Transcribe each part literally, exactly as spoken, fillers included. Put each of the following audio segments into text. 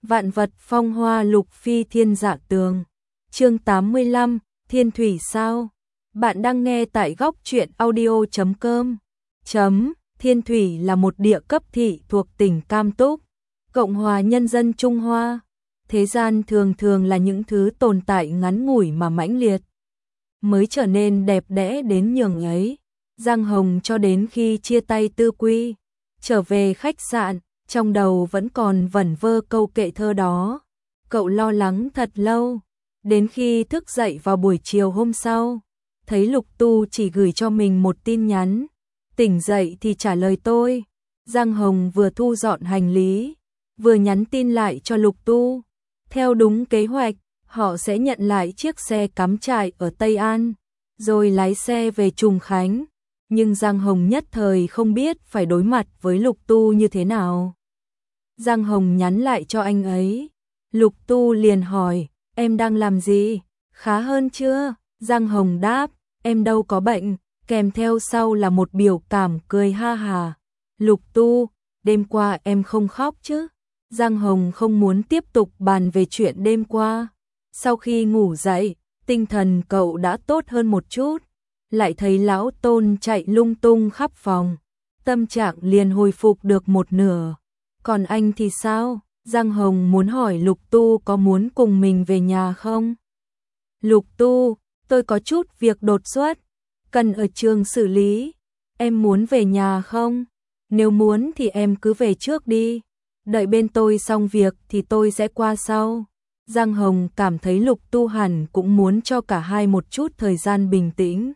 Vạn vật phong hoa lục phi thiên dạ tường. Chương tám mươi lăm, Thiên thủy sao? Bạn đang nghe tại góc truyện audio chấm com. Chấm, Thiên thủy là một địa cấp thị thuộc tỉnh Cam Túc, Cộng hòa Nhân dân Trung Hoa. Thế gian thường thường là những thứ tồn tại ngắn ngủi mà mãnh liệt, mới trở nên đẹp đẽ đến nhường ấy. Giang Hồng cho đến khi chia tay Tư Quy, trở về khách sạn, trong đầu vẫn còn vẩn vơ câu kệ thơ đó. Cậu lo lắng thật lâu, đến khi thức dậy vào buổi chiều hôm sau, thấy Lục Tu chỉ gửi cho mình một tin nhắn. Tỉnh dậy thì trả lời tôi. Giang Hồng vừa thu dọn hành lý, vừa nhắn tin lại cho Lục Tu. Theo đúng kế hoạch, họ sẽ nhận lại chiếc xe cắm trại ở Tây An, rồi lái xe về Trùng Khánh. Nhưng Giang Hồng nhất thời không biết phải đối mặt với Lục Tu như thế nào. Giang Hồng nhắn lại cho anh ấy. Lục Tu liền hỏi, em đang làm gì? Khá hơn chưa? Giang Hồng đáp, em đâu có bệnh, kèm theo sau là một biểu cảm cười ha hà. Lục Tu, đêm qua em không khóc chứ? Giang Hồng không muốn tiếp tục bàn về chuyện đêm qua. Sau khi ngủ dậy, tinh thần cậu đã tốt hơn một chút, lại thấy lão Tôn chạy lung tung khắp phòng, tâm trạng liền hồi phục được một nửa. Còn anh thì sao? Giang Hồng muốn hỏi Lục Tu có muốn cùng mình về nhà không? Lục Tu, tôi có chút việc đột xuất, cần ở trường xử lý. Em muốn về nhà không? Nếu muốn thì em cứ về trước đi. Đợi bên tôi xong việc thì tôi sẽ qua sau. Giang Hồng cảm thấy Lục Tu hẳn cũng muốn cho cả hai một chút thời gian bình tĩnh.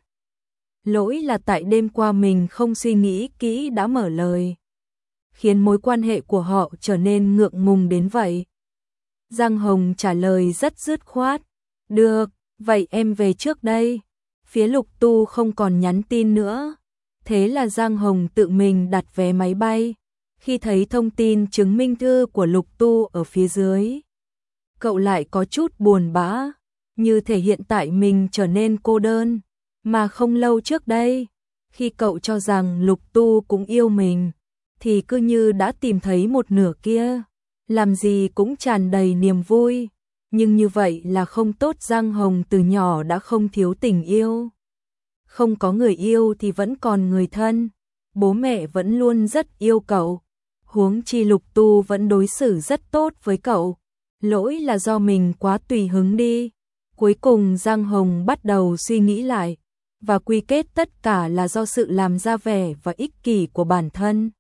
Lỗi là tại đêm qua mình không suy nghĩ kỹ đã mở lời, khiến mối quan hệ của họ trở nên ngượng ngùng đến vậy. Giang Hồng trả lời rất dứt khoát. Được, vậy em về trước đây. Phía Lục Tu không còn nhắn tin nữa. Thế là Giang Hồng tự mình đặt vé máy bay. Khi thấy thông tin chứng minh thư của Lục Tu ở phía dưới, cậu lại có chút buồn bã, như thể hiện tại mình trở nên cô đơn. Mà không lâu trước đây, khi cậu cho rằng Lục Tu cũng yêu mình, thì cứ như đã tìm thấy một nửa kia, làm gì cũng tràn đầy niềm vui. Nhưng như vậy là không tốt. Giang Hồng từ nhỏ đã không thiếu tình yêu. Không có người yêu thì vẫn còn người thân. Bố mẹ vẫn luôn rất yêu cậu, huống chi Lục Tu vẫn đối xử rất tốt với cậu. Lỗi là do mình quá tùy hứng đi. Cuối cùng Giang Hồng bắt đầu suy nghĩ lại, và quy kết tất cả là do sự làm ra vẻ và ích kỷ của bản thân.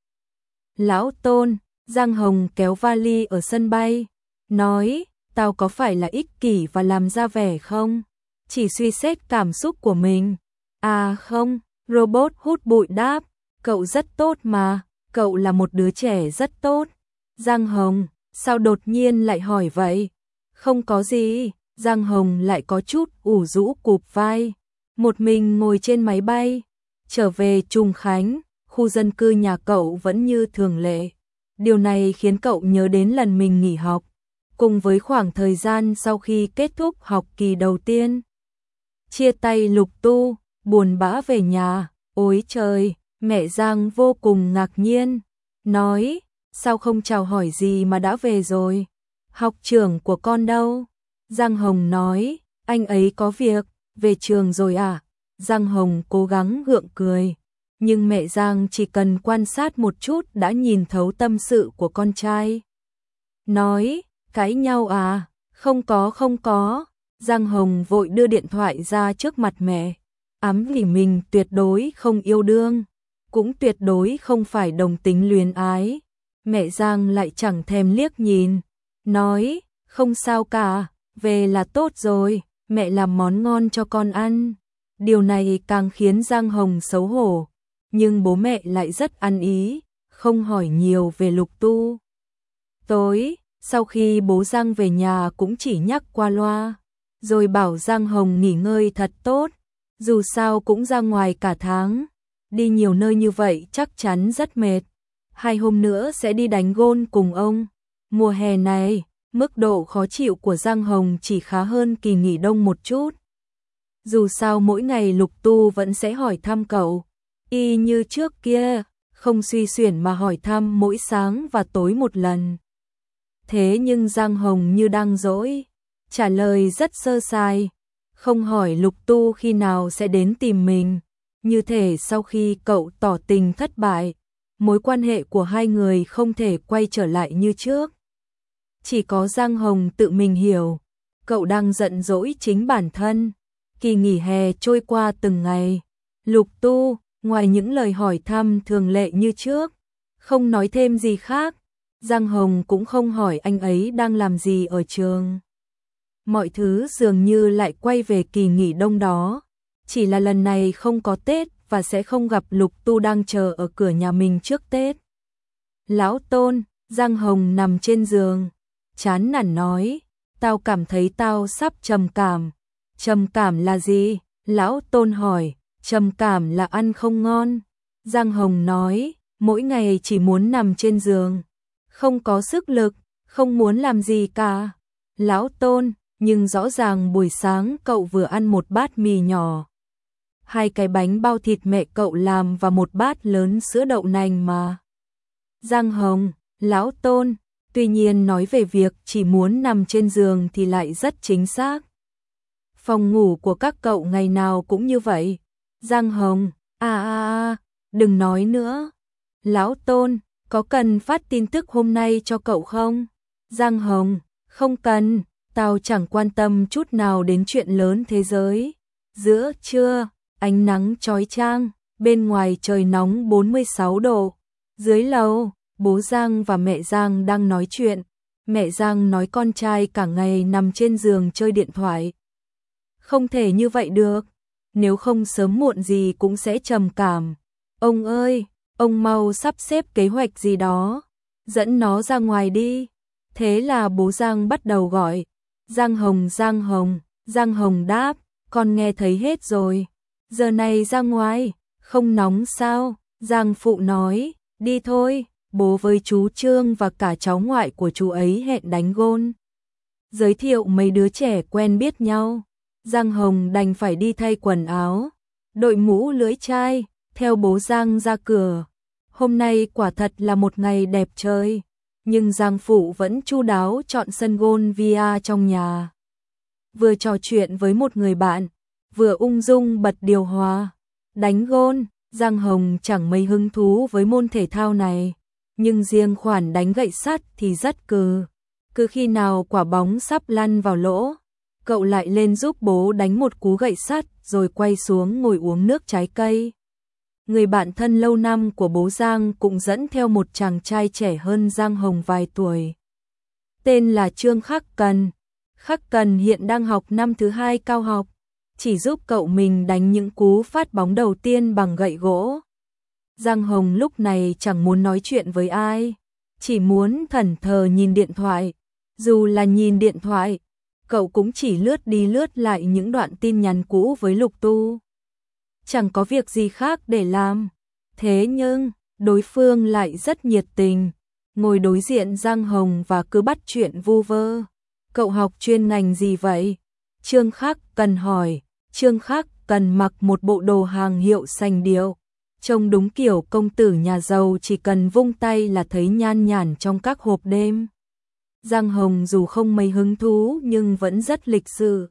Lão Tôn, Giang Hồng kéo vali ở sân bay, nói, tao có phải là ích kỷ và làm ra vẻ không? Chỉ suy xét cảm xúc của mình. À không, robot hút bụi đáp, cậu rất tốt mà, cậu là một đứa trẻ rất tốt. Giang Hồng, sao đột nhiên lại hỏi vậy? Không có gì. Giang Hồng lại có chút ủ rũ cụp vai, một mình ngồi trên máy bay, trở về Trùng Khánh. Khu dân cư nhà cậu vẫn như thường lệ. Điều này khiến cậu nhớ đến lần mình nghỉ học, cùng với khoảng thời gian sau khi kết thúc học kỳ đầu tiên. Chia tay Lục Tu, buồn bã về nhà. Ôi trời, mẹ Giang vô cùng ngạc nhiên, nói, sao không chào hỏi gì mà đã về rồi? Học trưởng của con đâu? Giang Hồng nói, anh ấy có việc, về trường rồi à? Giang Hồng cố gắng gượng cười, nhưng mẹ Giang chỉ cần quan sát một chút đã nhìn thấu tâm sự của con trai. Nói, cãi nhau à? Không có không có. Giang Hồng vội đưa điện thoại ra trước mặt mẹ, ám vì mình tuyệt đối không yêu đương, cũng tuyệt đối không phải đồng tính luyến ái. Mẹ Giang lại chẳng thèm liếc nhìn, nói, không sao cả, về là tốt rồi, mẹ làm món ngon cho con ăn. Điều này càng khiến Giang Hồng xấu hổ, nhưng bố mẹ lại rất ăn ý, không hỏi nhiều về Lục Tu. Tối, sau khi bố Giang về nhà cũng chỉ nhắc qua loa, rồi bảo Giang Hồng nghỉ ngơi thật tốt, dù sao cũng ra ngoài cả tháng, đi nhiều nơi như vậy chắc chắn rất mệt. Hai hôm nữa sẽ đi đánh gôn cùng ông. Mùa hè này, mức độ khó chịu của Giang Hồng chỉ khá hơn kỳ nghỉ đông một chút. Dù sao mỗi ngày Lục Tu vẫn sẽ hỏi thăm cậu, y như trước kia, không suy xuyển mà hỏi thăm mỗi sáng và tối một lần. Thế nhưng Giang Hồng như đang dỗi, trả lời rất sơ sài, không hỏi Lục Tu khi nào sẽ đến tìm mình. Như thể sau khi cậu tỏ tình thất bại, mối quan hệ của hai người không thể quay trở lại như trước. Chỉ có Giang Hồng tự mình hiểu, cậu đang giận dỗi chính bản thân. Kỳ nghỉ hè trôi qua từng ngày, Lục Tu, ngoài những lời hỏi thăm thường lệ như trước, không nói thêm gì khác. Giang Hồng cũng không hỏi anh ấy đang làm gì ở trường. Mọi thứ dường như lại quay về kỳ nghỉ đông đó, chỉ là lần này không có Tết và sẽ không gặp Lục Tu đang chờ ở cửa nhà mình trước Tết. Lão Tôn, Giang Hồng nằm trên giường, chán nản nói, tao cảm thấy tao sắp trầm cảm. Trầm cảm là gì? Lão Tôn hỏi. Trầm cảm là ăn không ngon. Giang Hồng nói, mỗi ngày chỉ muốn nằm trên giường, không có sức lực, không muốn làm gì cả. Lão Tôn, nhưng rõ ràng buổi sáng cậu vừa ăn một bát mì nhỏ, hai cái bánh bao thịt mẹ cậu làm và một bát lớn sữa đậu nành mà. Giang Hồng, Lão Tôn, tuy nhiên nói về việc chỉ muốn nằm trên giường thì lại rất chính xác. Phòng ngủ của các cậu ngày nào cũng như vậy. Giang Hồng, à à à, đừng nói nữa. Lão Tôn, có cần phát tin tức hôm nay cho cậu không? Giang Hồng, không cần, tao chẳng quan tâm chút nào đến chuyện lớn thế giới. Giữa trưa, ánh nắng chói chang, bên ngoài trời nóng bốn mươi sáu độ. Dưới lầu, bố Giang và mẹ Giang đang nói chuyện. Mẹ Giang nói con trai cả ngày nằm trên giường chơi điện thoại. Không thể như vậy được, nếu không sớm muộn gì cũng sẽ trầm cảm. Ông ơi, ông mau sắp xếp kế hoạch gì đó, dẫn nó ra ngoài đi. Thế là bố Giang bắt đầu gọi. Giang Hồng, Giang Hồng, Giang Hồng đáp, con nghe thấy hết rồi. Giờ này ra ngoài, không nóng sao? Giang Phụ nói, đi thôi, bố với chú Trương và cả cháu ngoại của chú ấy hẹn đánh gôn. Giới thiệu mấy đứa trẻ quen biết nhau. Giang Hồng đành phải đi thay quần áo, đội mũ lưỡi chai, theo bố Giang ra cửa. Hôm nay quả thật là một ngày đẹp trời, nhưng Giang Phụ vẫn chu đáo chọn sân gôn via trong nhà. Vừa trò chuyện với một người bạn, vừa ung dung bật điều hòa. Đánh gôn, Giang Hồng chẳng mấy hứng thú với môn thể thao này, nhưng riêng khoản đánh gậy sắt thì rất cừ. Cứ khi nào quả bóng sắp lăn vào lỗ, cậu lại lên giúp bố đánh một cú gậy sắt rồi quay xuống ngồi uống nước trái cây. Người bạn thân lâu năm của bố Giang cũng dẫn theo một chàng trai trẻ hơn Giang Hồng vài tuổi. Tên là Trương Khắc Cần. Khắc Cần hiện đang học năm thứ hai cao học, chỉ giúp cậu mình đánh những cú phát bóng đầu tiên bằng gậy gỗ. Giang Hồng lúc này chẳng muốn nói chuyện với ai, chỉ muốn thẫn thờ nhìn điện thoại. Dù là nhìn điện thoại, cậu cũng chỉ lướt đi lướt lại những đoạn tin nhắn cũ với Lục Tu. Chẳng có việc gì khác để làm. Thế nhưng, đối phương lại rất nhiệt tình, ngồi đối diện Giang Hồng và cứ bắt chuyện vu vơ. Cậu học chuyên ngành gì vậy? Trương Khắc Cần hỏi. Trương Khắc Cần mặc một bộ đồ hàng hiệu sành điệu, trông đúng kiểu công tử nhà giàu chỉ cần vung tay là thấy nhan nhản trong các hộp đêm. Giang Hồng dù không mấy hứng thú nhưng vẫn rất lịch sự.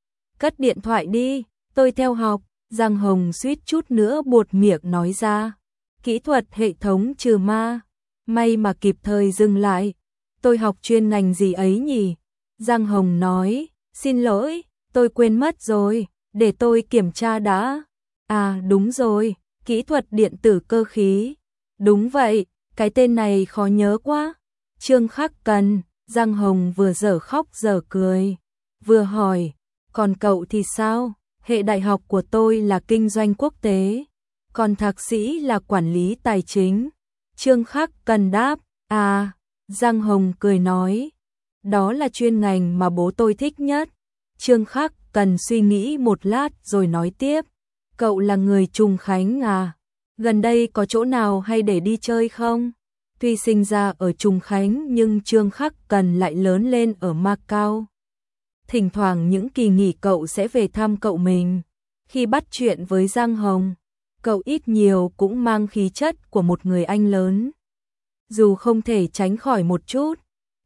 Cất điện thoại đi, tôi theo học. Giang Hồng suýt chút nữa buột miệng nói ra. Kỹ thuật hệ thống trừ ma. May mà kịp thời dừng lại. Tôi học chuyên ngành gì ấy nhỉ? Giang Hồng nói, xin lỗi, tôi quên mất rồi, để tôi kiểm tra đã. À đúng rồi, kỹ thuật điện tử cơ khí. Đúng vậy, cái tên này khó nhớ quá. Trương Khắc Cần. Giang Hồng vừa dở khóc dở cười, vừa hỏi, còn cậu thì sao? Hệ đại học của tôi là kinh doanh quốc tế, còn thạc sĩ là quản lý tài chính. Trương Khắc Cần đáp, à, Giang Hồng cười nói, đó là chuyên ngành mà bố tôi thích nhất. Trương Khắc Cần suy nghĩ một lát rồi nói tiếp, cậu là người Trùng Khánh à? Gần đây có chỗ nào hay để đi chơi không? Tuy sinh ra ở Trùng Khánh nhưng Trương Khắc Cần lại lớn lên ở Macau. Thỉnh thoảng những kỳ nghỉ cậu sẽ về thăm cậu mình. Khi bắt chuyện với Giang Hồng, cậu ít nhiều cũng mang khí chất của một người anh lớn. Dù không thể tránh khỏi một chút,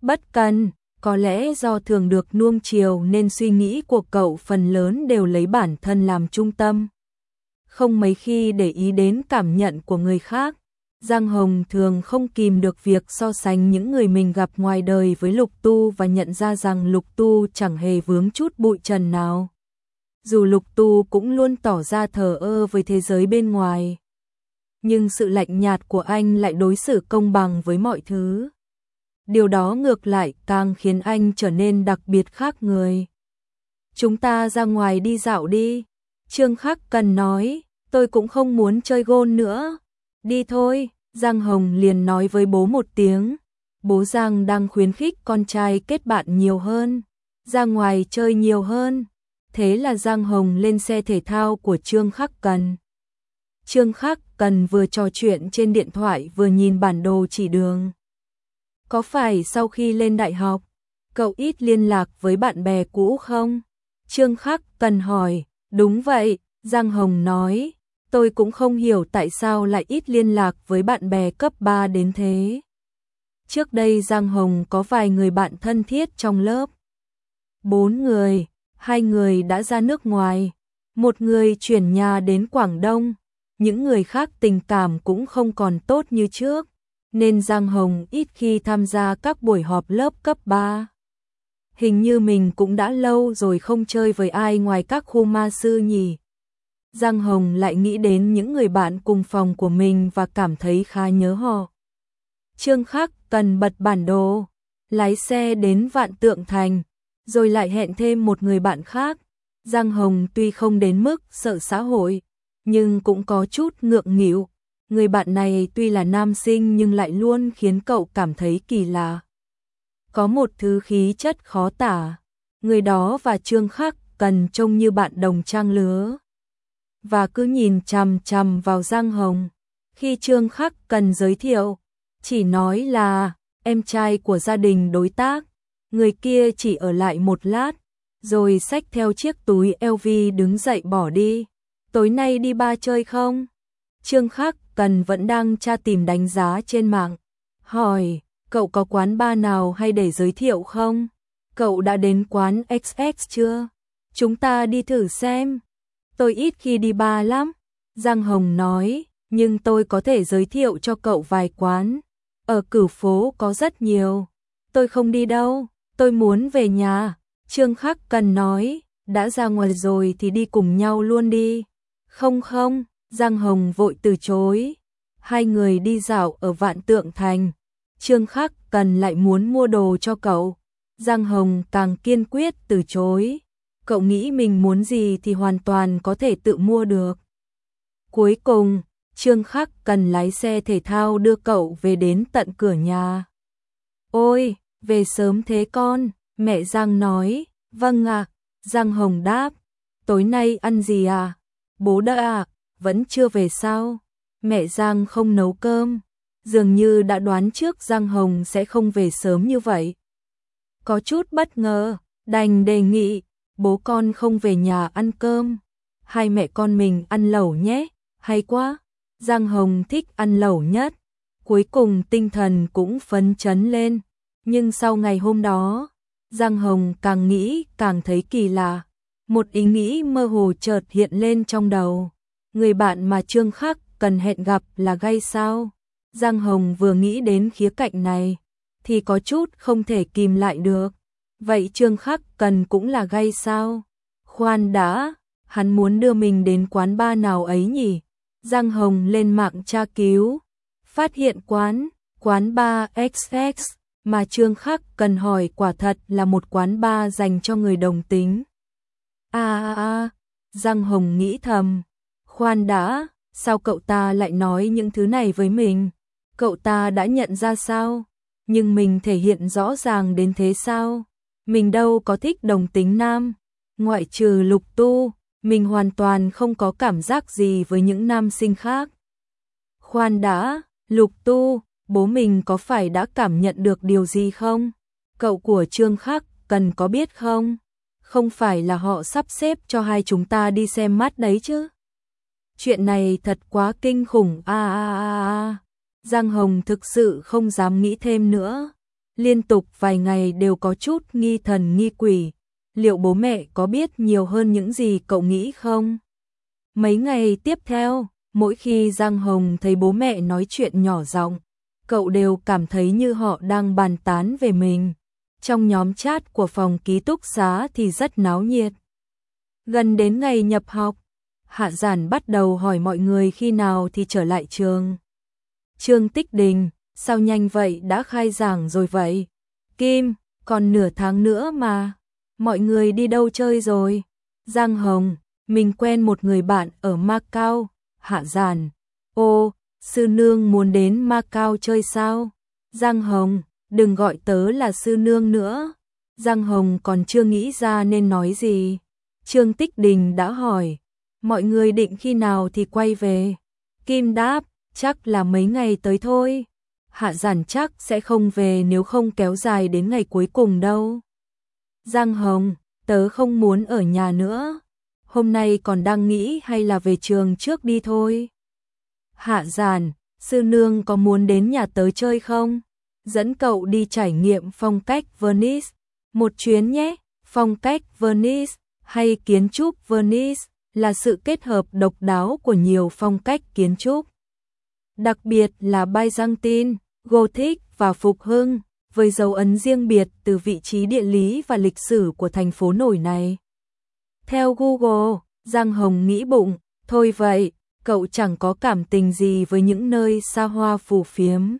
bất cần, có lẽ do thường được nuông chiều nên suy nghĩ của cậu phần lớn đều lấy bản thân làm trung tâm. Không mấy khi để ý đến cảm nhận của người khác. Giang Hồng thường không kìm được việc so sánh những người mình gặp ngoài đời với Lục Tu và nhận ra rằng Lục Tu chẳng hề vướng chút bụi trần nào. Dù Lục Tu cũng luôn tỏ ra thờ ơ với thế giới bên ngoài, nhưng sự lạnh nhạt của anh lại đối xử công bằng với mọi thứ. Điều đó ngược lại càng khiến anh trở nên đặc biệt khác người. Chúng ta ra ngoài đi dạo đi. Trương Khắc Cần nói, tôi cũng không muốn chơi gôn nữa. Đi thôi, Giang Hồng liền nói với bố một tiếng. Bố Giang đang khuyến khích con trai kết bạn nhiều hơn, ra ngoài chơi nhiều hơn. Thế là Giang Hồng lên xe thể thao của Trương Khắc Cần. Trương Khắc Cần vừa trò chuyện trên điện thoại vừa nhìn bản đồ chỉ đường. Có phải sau khi lên đại học, cậu ít liên lạc với bạn bè cũ không? Trương Khắc Cần hỏi. Đúng vậy, Giang Hồng nói. Tôi cũng không hiểu tại sao lại ít liên lạc với bạn bè cấp ba đến thế. Trước đây Giang Hồng có vài người bạn thân thiết trong lớp. Bốn người, hai người đã ra nước ngoài, một người chuyển nhà đến Quảng Đông. Những người khác tình cảm cũng không còn tốt như trước, nên Giang Hồng ít khi tham gia các buổi họp lớp cấp ba. Hình như mình cũng đã lâu rồi không chơi với ai ngoài các khu ma sư nhỉ. Giang Hồng lại nghĩ đến những người bạn cùng phòng của mình và cảm thấy khá nhớ họ. Trương Khắc Cần bật bản đồ, lái xe đến Vạn Tượng Thành, rồi lại hẹn thêm một người bạn khác. Giang Hồng tuy không đến mức sợ xã hội, nhưng cũng có chút ngượng nghịu. Người bạn này tuy là nam sinh nhưng lại luôn khiến cậu cảm thấy kỳ lạ. Có một thứ khí chất khó tả. Người đó và Trương Khắc Cần trông như bạn đồng trang lứa, và cứ nhìn chằm chằm vào Giang Hồng. Khi Trương Khắc Cần giới thiệu, chỉ nói là em trai của gia đình đối tác, người kia chỉ ở lại một lát, rồi xách theo chiếc túi eo vi đứng dậy bỏ đi. Tối nay đi bar chơi không? Trương Khắc Cần vẫn đang tra tìm đánh giá trên mạng. Hỏi, cậu có quán bar nào hay để giới thiệu không? Cậu đã đến quán ích ích chưa? Chúng ta đi thử xem. Tôi ít khi đi bar lắm, Giang Hồng nói, nhưng tôi có thể giới thiệu cho cậu vài quán. Ở Cửu Phố có rất nhiều. Tôi không đi đâu, tôi muốn về nhà. Trương Khắc Cần nói, đã ra ngoài rồi thì đi cùng nhau luôn đi. Không không, Giang Hồng vội từ chối. Hai người đi dạo ở Vạn Tượng Thành. Trương Khắc Cần lại muốn mua đồ cho cậu. Giang Hồng càng kiên quyết từ chối. Cậu nghĩ mình muốn gì thì hoàn toàn có thể tự mua được. Cuối cùng, Trương Khắc Cần lái xe thể thao đưa cậu về đến tận cửa nhà. Ôi, về sớm thế con, mẹ Giang nói. Vâng ạ, Giang Hồng đáp. Tối nay ăn gì à? Bố đã à, vẫn chưa về sao? Mẹ Giang không nấu cơm, dường như đã đoán trước Giang Hồng sẽ không về sớm như vậy. Có chút bất ngờ, đành đề nghị, bố con không về nhà ăn cơm, hai mẹ con mình ăn lẩu nhé. Hay quá, Giang Hồng thích ăn lẩu nhất. Cuối cùng tinh thần cũng phấn chấn lên, nhưng sau ngày hôm đó, Giang Hồng càng nghĩ càng thấy kỳ lạ. Một ý nghĩ mơ hồ chợt hiện lên trong đầu. Người bạn mà Trương Khắc Cần hẹn gặp là gay sao? Giang Hồng vừa nghĩ đến khía cạnh này thì có chút không thể kìm lại được. Vậy Trương Khắc Cần cũng là gay sao? Khoan đã, hắn muốn đưa mình đến quán bar nào ấy nhỉ? Giang Hồng lên mạng tra cứu, phát hiện quán, quán bar ích ích mà Trương Khắc Cần hỏi quả thật là một quán bar dành cho người đồng tính. À à à, Giang Hồng nghĩ thầm, khoan đã, sao cậu ta lại nói những thứ này với mình? Cậu ta đã nhận ra sao? Nhưng mình thể hiện rõ ràng đến thế sao? Mình đâu có thích đồng tính nam, ngoại trừ Lục Tu, mình hoàn toàn không có cảm giác gì với những nam sinh khác. Khoan đã, Lục Tu, bố mình có phải đã cảm nhận được điều gì không? Cậu của Trương Khắc Cần có biết không? Không phải là họ sắp xếp cho hai chúng ta đi xem mắt đấy chứ? Chuyện này thật quá kinh khủng. A a a a. Giang Hồng thực sự không dám nghĩ thêm nữa. liên tục vài ngày đều có chút nghi thần nghi quỷ. Liệu bố mẹ có biết nhiều hơn những gì cậu nghĩ không? Mấy ngày tiếp theo, mỗi khi Giang Hồng thấy bố mẹ nói chuyện nhỏ giọng, cậu đều cảm thấy như họ đang bàn tán về mình. Trong nhóm chat của phòng ký túc xá thì rất náo nhiệt. Gần đến ngày nhập học, Hạ Giản bắt đầu hỏi mọi người khi nào thì trở lại trường. Trương Tích Đình, sao nhanh vậy, đã khai giảng rồi vậy? Kim, còn nửa tháng nữa mà. Mọi người đi đâu chơi rồi? Giang Hồng, mình quen một người bạn ở Macau. Hạ Giản, ô, sư nương muốn đến Macau chơi sao? Giang Hồng, đừng gọi tớ là sư nương nữa. Giang Hồng còn chưa nghĩ ra nên nói gì. Trương Tích Đình đã hỏi, mọi người định khi nào thì quay về? Kim đáp, chắc là mấy ngày tới thôi. Hạ Giản chắc sẽ không về nếu không kéo dài đến ngày cuối cùng đâu. Giang Hồng, tớ không muốn ở nhà nữa. Hôm nay còn đang nghĩ hay là về trường trước đi thôi. Hạ Giản, sư nương có muốn đến nhà tớ chơi không? Dẫn cậu đi trải nghiệm phong cách Venice. Một chuyến nhé. Phong cách Venice hay kiến trúc Venice là sự kết hợp độc đáo của nhiều phong cách kiến trúc. Đặc biệt là Byzantine, Gothic và Phục Hưng, với dấu ấn riêng biệt từ vị trí địa lý và lịch sử của thành phố nổi này. Theo Google, Giang Hồng nghĩ bụng, thôi vậy, cậu chẳng có cảm tình gì với những nơi xa hoa phù phiếm.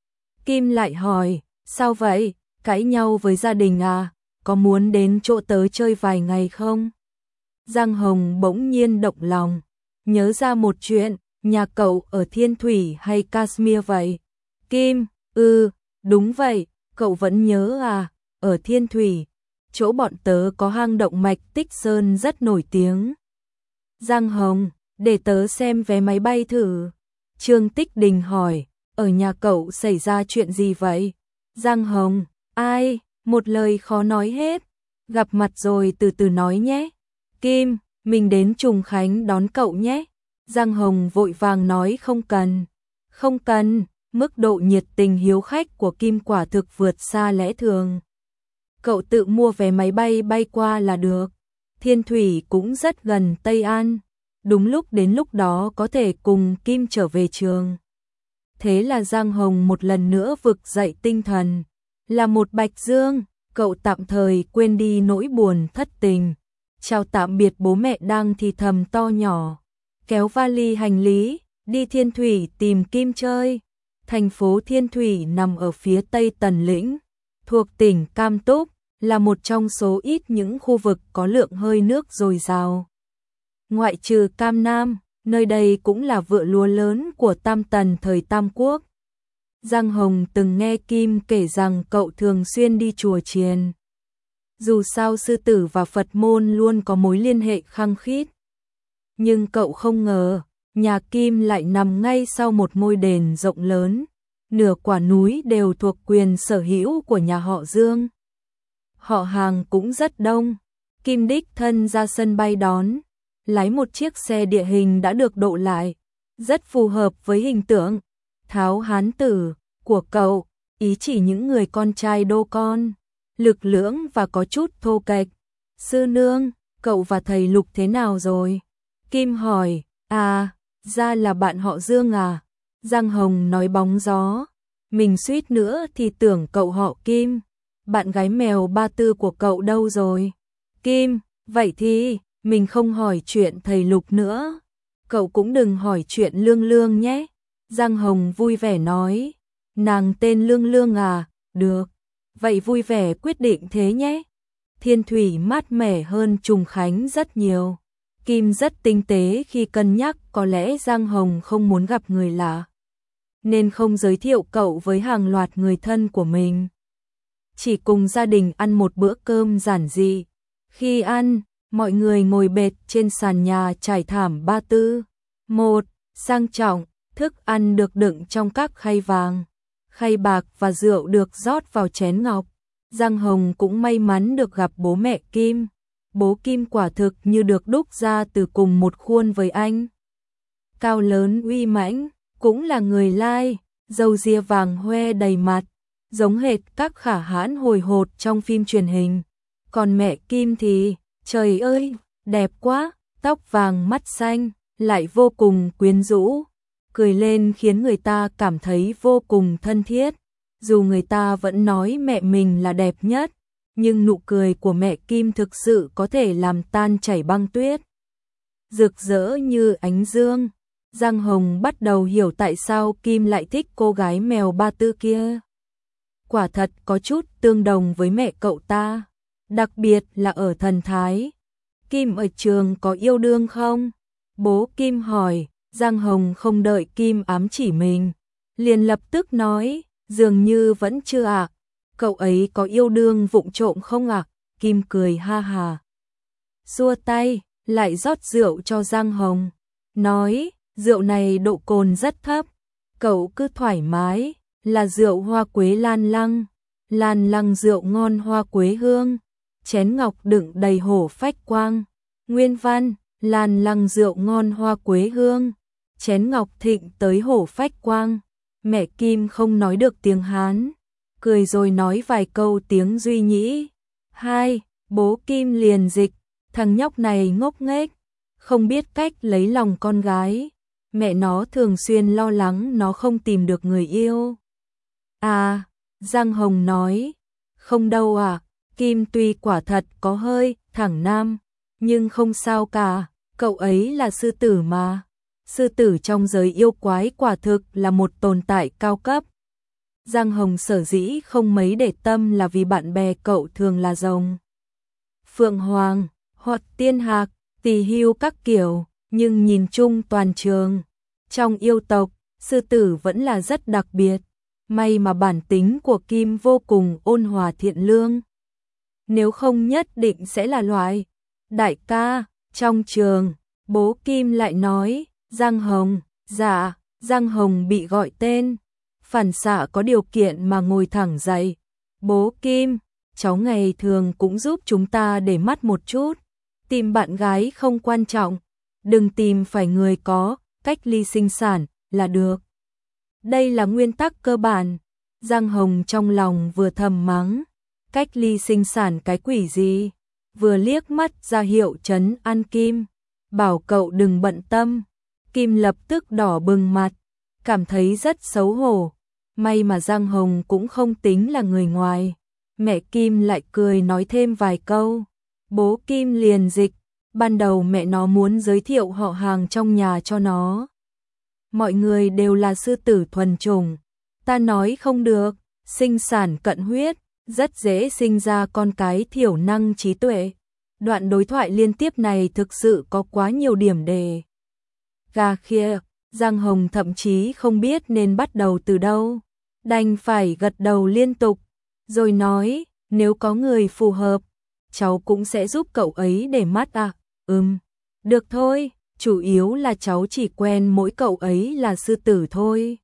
Kim lại hỏi, sao vậy, cãi nhau với gia đình à, có muốn đến chỗ tớ chơi vài ngày không? Giang Hồng bỗng nhiên động lòng, nhớ ra một chuyện, nhà cậu ở Thiên Thủy hay Kashmir vậy? Kim, ừ, đúng vậy, cậu vẫn nhớ à, ở Thiên Thủy, chỗ bọn tớ có hang động mạch Tích Sơn rất nổi tiếng. Giang Hồng, để tớ xem vé máy bay thử. Trương Tích Đình hỏi, ở nhà cậu xảy ra chuyện gì vậy? Giang Hồng, ai, một lời khó nói hết, gặp mặt rồi từ từ nói nhé. Kim, mình đến Trùng Khánh đón cậu nhé. Giang Hồng vội vàng nói không cần, không cần, mức độ nhiệt tình hiếu khách của Kim quả thực vượt xa lẽ thường. Cậu tự mua vé máy bay bay qua là được, Thiên Thủy cũng rất gần Tây An, đúng lúc đến lúc đó có thể cùng Kim trở về trường. Thế là Giang Hồng một lần nữa vực dậy tinh thần, là một Bạch Dương, cậu tạm thời quên đi nỗi buồn thất tình, chào tạm biệt bố mẹ đang thì thầm to nhỏ, kéo vali hành lý, đi Thiên Thủy tìm Kim chơi. Thành phố Thiên Thủy nằm ở phía tây Tần Lĩnh, thuộc tỉnh Cam Túc, là một trong số ít những khu vực có lượng hơi nước dồi dào. Ngoại trừ Cam Nam, nơi đây cũng là vựa lúa lớn của Tam Tần thời Tam Quốc. Giang Hồng từng nghe Kim kể rằng cậu thường xuyên đi chùa chiền. Dù sao sư tử và Phật môn luôn có mối liên hệ khăng khít. Nhưng cậu không ngờ, nhà Kim lại nằm ngay sau một ngôi đền rộng lớn, nửa quả núi đều thuộc quyền sở hữu của nhà họ Dương. Họ hàng cũng rất đông, Kim đích thân ra sân bay đón, lái một chiếc xe địa hình đã được độ lại, rất phù hợp với hình tượng Tháo Hán Tử của cậu, ý chỉ những người con trai đô con, lực lưỡng và có chút thô kệch. Sư nương, cậu và thầy Lục thế nào rồi? Kim hỏi, à, ra là bạn họ Dương à? Giang Hồng nói bóng gió, mình suýt nữa thì tưởng cậu họ Kim. Bạn gái mèo Ba Tư của cậu đâu rồi? Kim, vậy thì, mình không hỏi chuyện thầy Lục nữa. Cậu cũng đừng hỏi chuyện Lương Lương nhé. Giang Hồng vui vẻ nói, nàng tên Lương Lương à, được. Vậy vui vẻ quyết định thế nhé. Thiên Thủy mát mẻ hơn Trùng Khánh rất nhiều. Kim rất tinh tế khi cân nhắc, có lẽ Giang Hồng không muốn gặp người lạ, nên không giới thiệu cậu với hàng loạt người thân của mình. Chỉ cùng gia đình ăn một bữa cơm giản dị. Khi ăn, mọi người ngồi bệt trên sàn nhà trải thảm Ba Tư. Một, sang trọng, thức ăn được đựng trong các khay vàng, khay bạc và rượu được rót vào chén ngọc. Giang Hồng cũng may mắn được gặp bố mẹ Kim. Bố Kim quả thực như được đúc ra từ cùng một khuôn với anh. Cao lớn uy mãnh, cũng là người Lai, râu ria vàng hoe đầy mặt, giống hệt các khả hãn hồi hột trong phim truyền hình. Còn mẹ Kim thì, trời ơi, đẹp quá, tóc vàng mắt xanh, lại vô cùng quyến rũ, cười lên khiến người ta cảm thấy vô cùng thân thiết. Dù người ta vẫn nói mẹ mình là đẹp nhất, nhưng nụ cười của mẹ Kim thực sự có thể làm tan chảy băng tuyết. Rực rỡ như ánh dương, Giang Hồng bắt đầu hiểu tại sao Kim lại thích cô gái mèo Ba Tư kia. Quả thật có chút tương đồng với mẹ cậu ta, đặc biệt là ở thần thái. Kim ở trường có yêu đương không? Bố Kim hỏi. Giang Hồng không đợi Kim ám chỉ mình, liền lập tức nói, dường như vẫn chưa ạ. À. Cậu ấy có yêu đương vụng trộm không ạ? À? Kim cười ha hà, xua tay, lại rót rượu cho Giang Hồng, nói, rượu này độ cồn rất thấp, cậu cứ thoải mái, là rượu hoa quế lan lăng, lan lăng rượu ngon hoa quế hương, chén ngọc đựng đầy hổ phách quang, nguyên văn, lan lăng rượu ngon hoa quế hương, chén ngọc thịnh tới hổ phách quang. Mẹ Kim không nói được tiếng Hán, cười rồi nói vài câu tiếng Duy Nhĩ. Hai, bố Kim liền dịch, thằng nhóc này ngốc nghếch, không biết cách lấy lòng con gái. Mẹ nó thường xuyên lo lắng nó không tìm được người yêu. À, Giang Hồng nói, không đâu à, Kim tuy quả thật có hơi thẳng nam, nhưng không sao cả, cậu ấy là sư tử mà. Sư tử trong giới yêu quái quả thực là một tồn tại cao cấp. Giang Hồng sở dĩ không mấy để tâm là vì bạn bè cậu thường là rồng, phượng hoàng, hoặc tiên hạc, tỳ hưu các kiểu, nhưng nhìn chung toàn trường, trong yêu tộc, sư tử vẫn là rất đặc biệt. May mà bản tính của Kim vô cùng ôn hòa thiện lương. Nếu không nhất định sẽ là loại. Đại ca, trong trường, bố Kim lại nói, Giang Hồng, dạ, Giang Hồng bị gọi tên. Phản xạ có điều kiện mà ngồi thẳng dậy. Bố Kim, cháu ngày thường cũng giúp chúng ta để mắt một chút. Tìm bạn gái không quan trọng, đừng tìm phải người có cách ly sinh sản là được. Đây là nguyên tắc cơ bản. Giang Hồng trong lòng vừa thầm mắng, cách ly sinh sản cái quỷ gì, vừa liếc mắt ra hiệu trấn an Kim, bảo cậu đừng bận tâm. Kim lập tức đỏ bừng mặt, cảm thấy rất xấu hổ. May mà Giang Hồng cũng không tính là người ngoài. Mẹ Kim lại cười nói thêm vài câu. Bố Kim liền dịch, ban đầu mẹ nó muốn giới thiệu họ hàng trong nhà cho nó. Mọi người đều là sư tử thuần chủng. Ta nói không được, sinh sản cận huyết, rất dễ sinh ra con cái thiểu năng trí tuệ. Đoạn đối thoại liên tiếp này thực sự có quá nhiều điểm đề. Gà khịa, Giang Hồng thậm chí không biết nên bắt đầu từ đâu. Đành phải gật đầu liên tục, rồi nói, nếu có người phù hợp, cháu cũng sẽ giúp cậu ấy để mắt à. Ừm, được thôi, chủ yếu là cháu chỉ quen mỗi cậu ấy là sư tử thôi.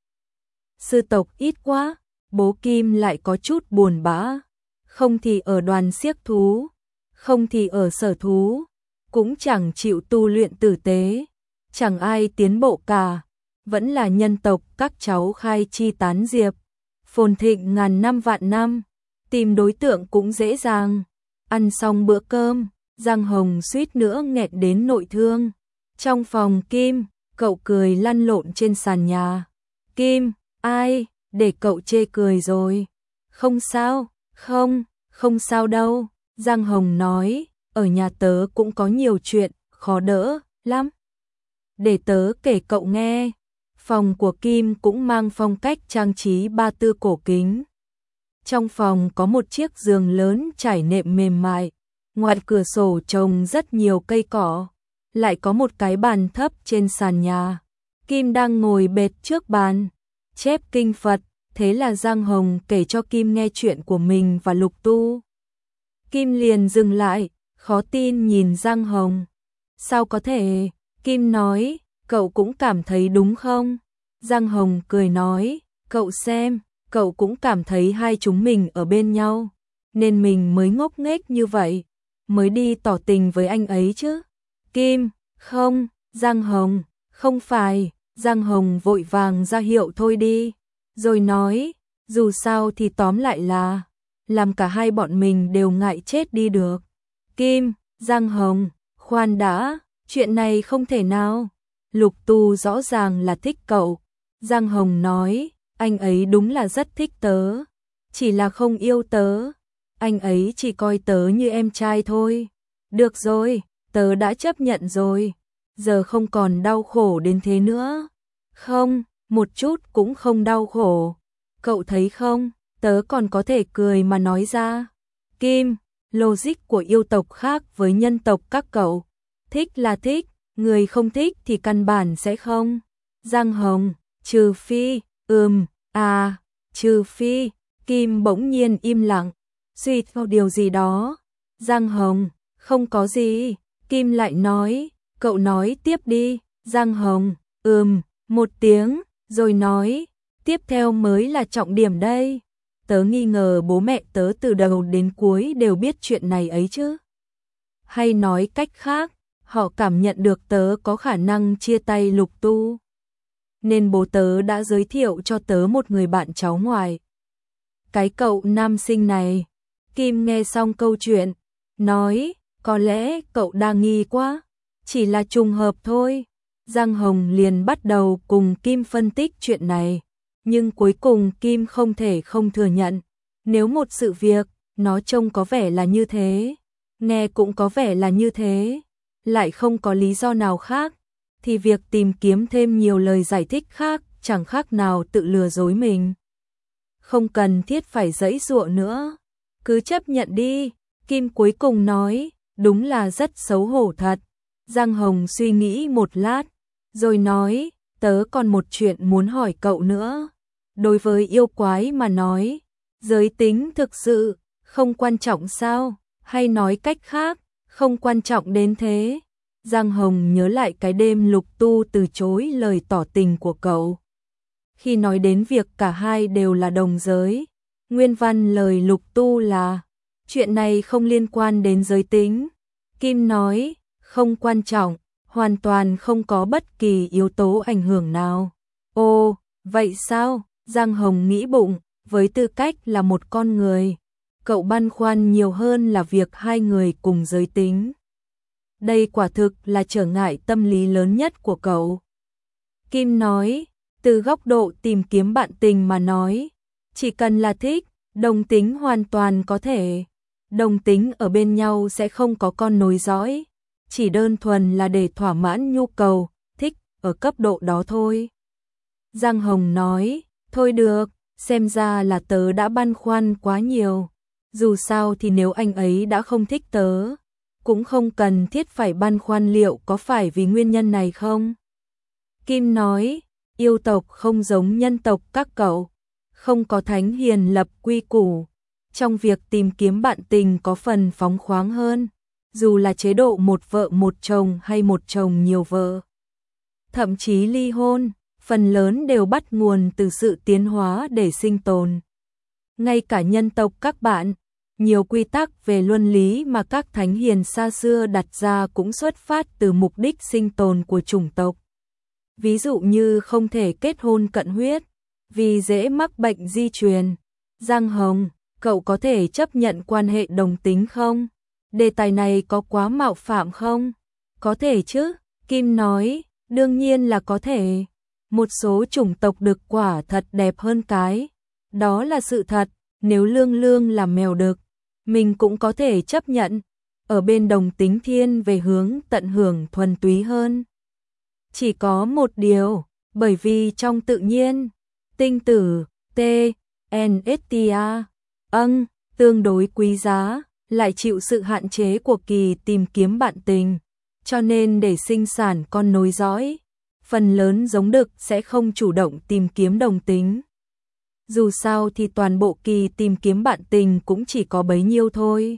Sư tộc ít quá, bố Kim lại có chút buồn bã. Không thì ở đoàn xiếc thú, không thì ở sở thú, cũng chẳng chịu tu luyện tử tế, chẳng ai tiến bộ cả. Vẫn là nhân tộc các cháu khai chi tán diệp, phồn thịnh ngàn năm vạn năm, tìm đối tượng cũng dễ dàng. Ăn xong bữa cơm, Giang Hồng suýt nữa nghẹt đến nội thương. Trong phòng Kim, cậu cười lăn lộn trên sàn nhà. Kim, ai, để cậu chê cười rồi. Không sao, không, không sao đâu. Giang Hồng nói, ở nhà tớ cũng có nhiều chuyện, khó đỡ lắm. Để tớ kể cậu nghe. Phòng của Kim cũng mang phong cách trang trí Ba Tư cổ kính. Trong phòng có một chiếc giường lớn trải nệm mềm mại, ngoài cửa sổ trồng rất nhiều cây cỏ, lại có một cái bàn thấp trên sàn nhà. Kim đang ngồi bệt trước bàn, chép kinh Phật, thế là Giang Hồng kể cho Kim nghe chuyện của mình và Lục Tu. Kim liền dừng lại, khó tin nhìn Giang Hồng. Sao có thể? Kim nói, cậu cũng cảm thấy đúng không? Giang Hồng cười nói, cậu xem, cậu cũng cảm thấy hai chúng mình ở bên nhau, nên mình mới ngốc nghếch như vậy, mới đi tỏ tình với anh ấy chứ. Kim, không, Giang Hồng, không phải. Giang Hồng vội vàng ra hiệu thôi đi, rồi nói, Dù sao thì tóm lại là làm cả hai bọn mình đều ngại chết đi được. Kim, Giang Hồng, khoan đã, chuyện này không thể nào. Lục Tu rõ ràng là thích cậu. Giang Hồng nói, anh ấy đúng là rất thích tớ, chỉ là không yêu tớ. Anh ấy chỉ coi tớ như em trai thôi. Được rồi, tớ đã chấp nhận rồi. Giờ không còn đau khổ đến thế nữa. Không, một chút cũng không đau khổ. Cậu thấy không, tớ còn có thể cười mà nói ra. Kim, logic của yêu tộc khác với nhân tộc các cậu. Thích là thích, người không thích thì căn bản sẽ không. Giang Hồng, trừ phi, ừm, à, trừ phi. Kim bỗng nhiên im lặng, suy theo điều gì đó. Giang Hồng, không có gì. Kim lại nói, cậu nói tiếp đi. Giang Hồng, ừm, một tiếng, rồi nói, tiếp theo mới là trọng điểm đây. Tớ nghi ngờ bố mẹ tớ từ đầu đến cuối đều biết chuyện này ấy chứ. Hay nói cách khác, họ cảm nhận được tớ có khả năng chia tay Lục Tu, nên bố tớ đã giới thiệu cho tớ một người bạn cháu ngoại. Cái cậu nam sinh này. Kim nghe xong câu chuyện, nói, có lẽ cậu đa nghi quá, chỉ là trùng hợp thôi. Giang Hồng liền bắt đầu cùng Kim phân tích chuyện này, nhưng cuối cùng Kim không thể không thừa nhận, nếu một sự việc, nó trông có vẻ là như thế, nghe cũng có vẻ là như thế, lại không có lý do nào khác, thì việc tìm kiếm thêm nhiều lời giải thích khác chẳng khác nào tự lừa dối mình. Không cần thiết phải giãy giụa nữa, cứ chấp nhận đi. Kim cuối cùng nói, đúng là rất xấu hổ thật. Giang Hồng suy nghĩ một lát, rồi nói, tớ còn một chuyện muốn hỏi cậu nữa. Đối với yêu quái mà nói, giới tính thực sự không quan trọng sao? Hay nói cách khác, không quan trọng đến thế? Giang Hồng nhớ lại cái đêm Lục Tu từ chối lời tỏ tình của cậu. Khi nói đến việc cả hai đều là đồng giới, nguyên văn lời Lục Tu là, chuyện này không liên quan đến giới tính. Kim nói, không quan trọng, hoàn toàn không có bất kỳ yếu tố ảnh hưởng nào. Ồ, vậy sao? Giang Hồng nghĩ bụng, với tư cách là một con người, cậu băn khoăn nhiều hơn là việc hai người cùng giới tính. Đây quả thực là trở ngại tâm lý lớn nhất của cậu. Kim nói, từ góc độ tìm kiếm bạn tình mà nói, chỉ cần là thích, đồng tính hoàn toàn có thể. Đồng tính ở bên nhau sẽ không có con nối dõi, chỉ đơn thuần là để thỏa mãn nhu cầu, thích, ở cấp độ đó thôi. Giang Hồng nói, thôi được, xem ra là tớ đã băn khoăn quá nhiều. Dù sao thì nếu anh ấy đã không thích tớ, cũng không cần thiết phải băn khoăn liệu có phải vì nguyên nhân này không. Kim nói, yêu tộc không giống nhân tộc các cậu, không có thánh hiền lập quy củ. Trong việc tìm kiếm bạn tình có phần phóng khoáng hơn, dù là chế độ một vợ một chồng hay một chồng nhiều vợ. Thậm chí ly hôn, phần lớn đều bắt nguồn từ sự tiến hóa để sinh tồn. Ngay cả nhân tộc các bạn, nhiều quy tắc về luân lý mà các thánh hiền xa xưa đặt ra cũng xuất phát từ mục đích sinh tồn của chủng tộc. Ví dụ như không thể kết hôn cận huyết, vì dễ mắc bệnh di truyền. Giang Hồng, cậu có thể chấp nhận quan hệ đồng tính không? Đề tài này có quá mạo phạm không? Có thể chứ, Kim nói, đương nhiên là có thể. Một số chủng tộc đực quả thật đẹp hơn cái. Đó là sự thật, nếu Lương Lương là mèo đực, mình cũng có thể chấp nhận. Ở bên đồng tính thiên về hướng tận hưởng thuần túy hơn. Chỉ có một điều, bởi vì trong tự nhiên, tinh tử, T, N S T A, âng, tương đối quý giá, lại chịu sự hạn chế của kỳ tìm kiếm bạn tình, cho nên để sinh sản con nối dõi, phần lớn giống đực sẽ không chủ động tìm kiếm đồng tính. Dù sao thì toàn bộ kỳ tìm kiếm bạn tình cũng chỉ có bấy nhiêu thôi.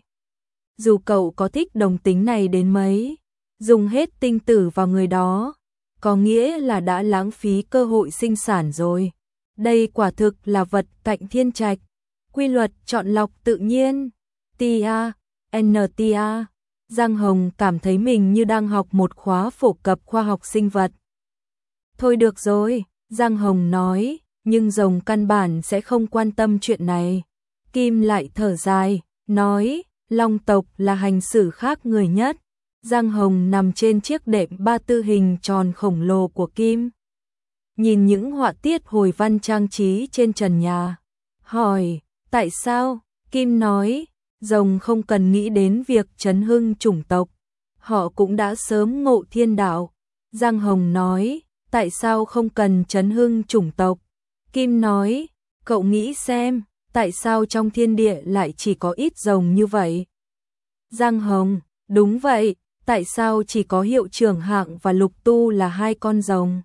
Dù cậu có thích đồng tính này đến mấy, dùng hết tinh tử vào người đó, có nghĩa là đã lãng phí cơ hội sinh sản rồi. Đây quả thực là vật cạnh thiên trạch, quy luật chọn lọc tự nhiên. Tia, N Tia. Giang Hồng cảm thấy mình như đang học một khóa phổ cập khoa học sinh vật. Thôi được rồi, Giang Hồng nói, nhưng rồng căn bản sẽ không quan tâm chuyện này. Kim lại thở dài, nói, Long tộc là hành xử khác người nhất. Giang Hồng nằm trên chiếc đệm ba tư hình tròn khổng lồ của Kim. Nhìn những họa tiết hồi văn trang trí trên trần nhà. Hỏi, tại sao? Kim nói, rồng không cần nghĩ đến việc chấn hưng chủng tộc. Họ cũng đã sớm ngộ thiên đạo. Giang Hồng nói, tại sao không cần chấn hưng chủng tộc? Kim nói, cậu nghĩ xem, tại sao trong thiên địa lại chỉ có ít rồng như vậy? Giang Hồng, đúng vậy, tại sao chỉ có hiệu trưởng Hạng và Lục Tu là hai con rồng?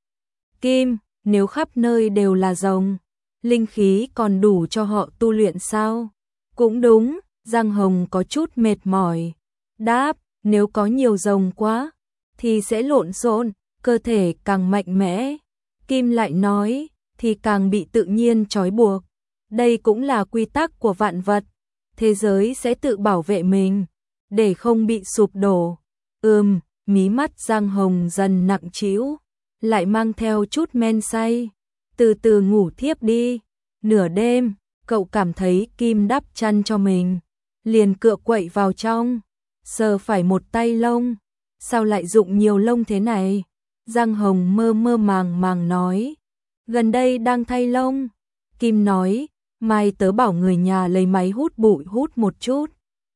Kim, nếu khắp nơi đều là rồng, linh khí còn đủ cho họ tu luyện sao? Cũng đúng, Giang Hồng có chút mệt mỏi. Đáp, nếu có nhiều rồng quá, thì sẽ lộn xộn, cơ thể càng mạnh mẽ. Kim lại nói, thì càng bị tự nhiên trói buộc. Đây cũng là quy tắc của vạn vật. Thế giới sẽ tự bảo vệ mình, để không bị sụp đổ. Ừm, mí mắt Giang Hồng dần nặng trĩu, lại mang theo chút men say. Từ từ ngủ thiếp đi. Nửa đêm, cậu cảm thấy Kim đắp chăn cho mình, liền cựa quậy vào trong, sờ phải một tay lông. Sao lại dụng nhiều lông thế này? Giang Hồng mơ mơ màng màng nói, gần đây đang thay lông. Kim nói, mai tớ bảo người nhà lấy máy hút bụi hút một chút.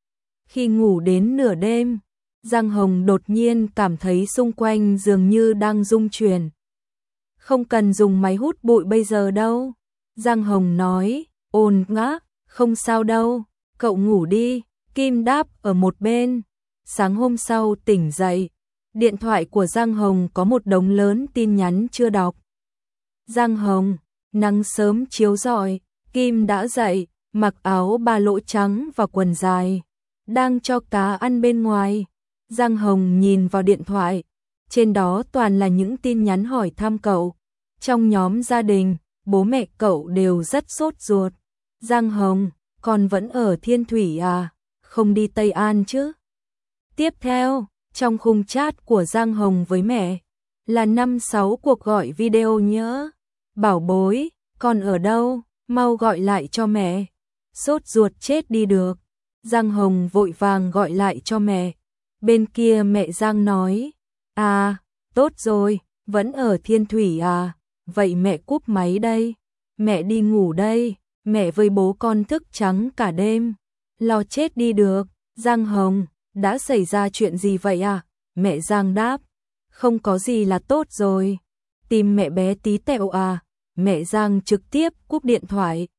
Khi ngủ đến nửa đêm, Giang Hồng đột nhiên cảm thấy xung quanh dường như đang rung chuyển. Không cần dùng máy hút bụi bây giờ đâu. Giang Hồng nói, ồn ngã, không sao đâu, cậu ngủ đi. Kim đáp ở một bên. Sáng hôm sau tỉnh dậy, điện thoại của Giang Hồng có một đống lớn tin nhắn chưa đọc. Giang Hồng, nắng sớm chiếu rọi, Kim đã dậy, mặc áo ba lỗ trắng và quần dài, đang cho cá ăn bên ngoài. Giang Hồng nhìn vào điện thoại, trên đó toàn là những tin nhắn hỏi thăm cậu. Trong nhóm gia đình, bố mẹ cậu đều rất sốt ruột. Giang Hồng, con vẫn ở Thiên Thủy à, không đi Tây An chứ? Tiếp theo, trong khung chat của Giang Hồng với mẹ, là năm sáu cuộc gọi video nhớ. Bảo bối, con ở đâu, mau gọi lại cho mẹ. Sốt ruột chết đi được. Giang Hồng vội vàng gọi lại cho mẹ. Bên kia mẹ Giang nói, à, tốt rồi, vẫn ở Thiên Thủy à, vậy mẹ cúp máy đây. Mẹ đi ngủ đây, mẹ với bố con thức trắng cả đêm. Lo chết đi được. Giang Hồng, đã xảy ra chuyện gì vậy à? Mẹ Giang đáp, không có gì là tốt rồi. Tìm mẹ bé tí tẹo à? Mẹ Giang trực tiếp cúp điện thoại.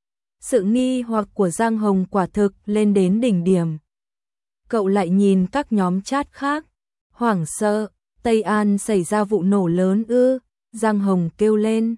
Sự nghi hoặc của Giang Hồng quả thực lên đến đỉnh điểm. Cậu lại nhìn các nhóm chat khác, hoảng sợ, Tây An xảy ra vụ nổ lớn ư? Giang Hồng kêu lên.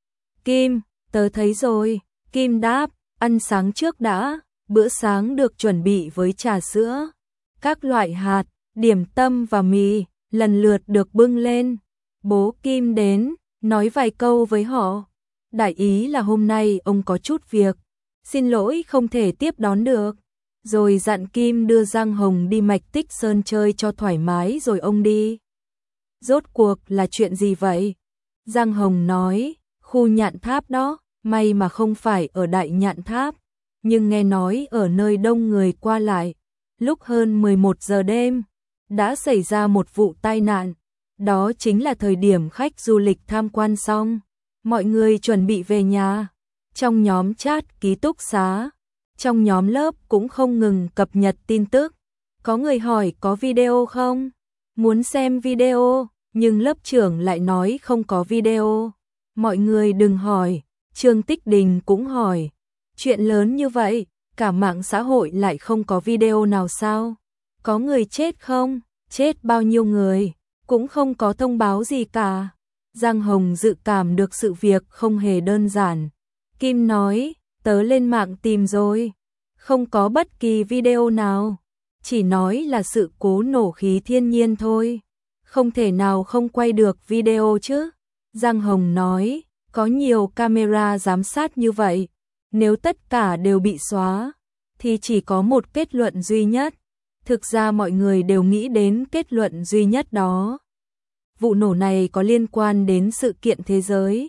Kim, tớ thấy rồi. Kim đáp, ăn sáng trước đã. Bữa sáng được chuẩn bị với trà sữa, các loại hạt, điểm tâm và mì, lần lượt được bưng lên. Bố Kim đến, nói vài câu với họ. Đại ý là hôm nay ông có chút việc, xin lỗi không thể tiếp đón được. Rồi dặn Kim đưa Giang Hồng đi Mạch Tích Sơn chơi cho thoải mái rồi ông đi. Rốt cuộc là chuyện gì vậy? Giang Hồng nói, khu Nhạn Tháp đó, may mà không phải ở Đại Nhạn Tháp. Nhưng nghe nói ở nơi đông người qua lại, lúc hơn mười một giờ đêm, đã xảy ra một vụ tai nạn. Đó chính là thời điểm khách du lịch tham quan xong, mọi người chuẩn bị về nhà. Trong nhóm chat ký túc xá, trong nhóm lớp cũng không ngừng cập nhật tin tức. Có người hỏi có video không? Muốn xem video, nhưng lớp trưởng lại nói không có video. Mọi người đừng hỏi, Trương Tích Đình cũng hỏi. Chuyện lớn như vậy, cả mạng xã hội lại không có video nào sao? Có người chết không? Chết bao nhiêu người? Cũng không có thông báo gì cả. Giang Hồng dự cảm được sự việc không hề đơn giản. Kim nói, tớ lên mạng tìm rồi. Không có bất kỳ video nào. Chỉ nói là sự cố nổ khí thiên nhiên thôi. Không thể nào không quay được video chứ. Giang Hồng nói, có nhiều camera giám sát như vậy. Nếu tất cả đều bị xóa, thì chỉ có một kết luận duy nhất. Thực ra mọi người đều nghĩ đến kết luận duy nhất đó. Vụ nổ này có liên quan đến sự kiện thế giới.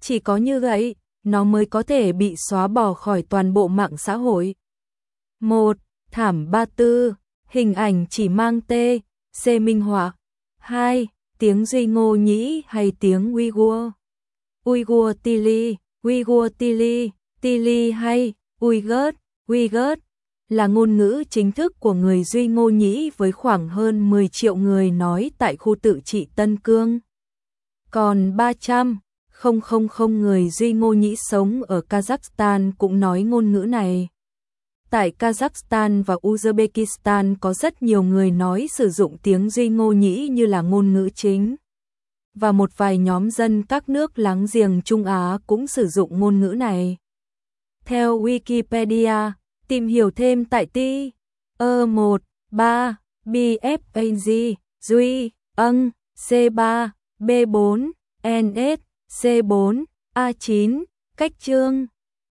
Chỉ có như vậy, nó mới có thể bị xóa bỏ khỏi toàn bộ mạng xã hội. một. Thảm ba tư, hình ảnh chỉ mang T, C minh họa. hai. Tiếng Duy Ngô Nhĩ hay tiếng Uyghur. Uyghur Tili, Uyghur Tili, Tili hay Uyghur, Uyghur là ngôn ngữ chính thức của người Duy Ngô Nhĩ với khoảng hơn mười triệu người nói tại khu tự trị Tân Cương. Còn ba trăm nghìn người Duy Ngô Nhĩ sống ở Kazakhstan cũng nói ngôn ngữ này. Tại Kazakhstan và Uzbekistan có rất nhiều người nói sử dụng tiếng Duy Ngô Nhĩ như là ngôn ngữ chính. Và một vài nhóm dân các nước láng giềng Trung Á cũng sử dụng ngôn ngữ này. Theo Wikipedia, tìm hiểu thêm tại T E một ba B F A G Duy Ân C ba B bốn N S C bốn A chín cách chương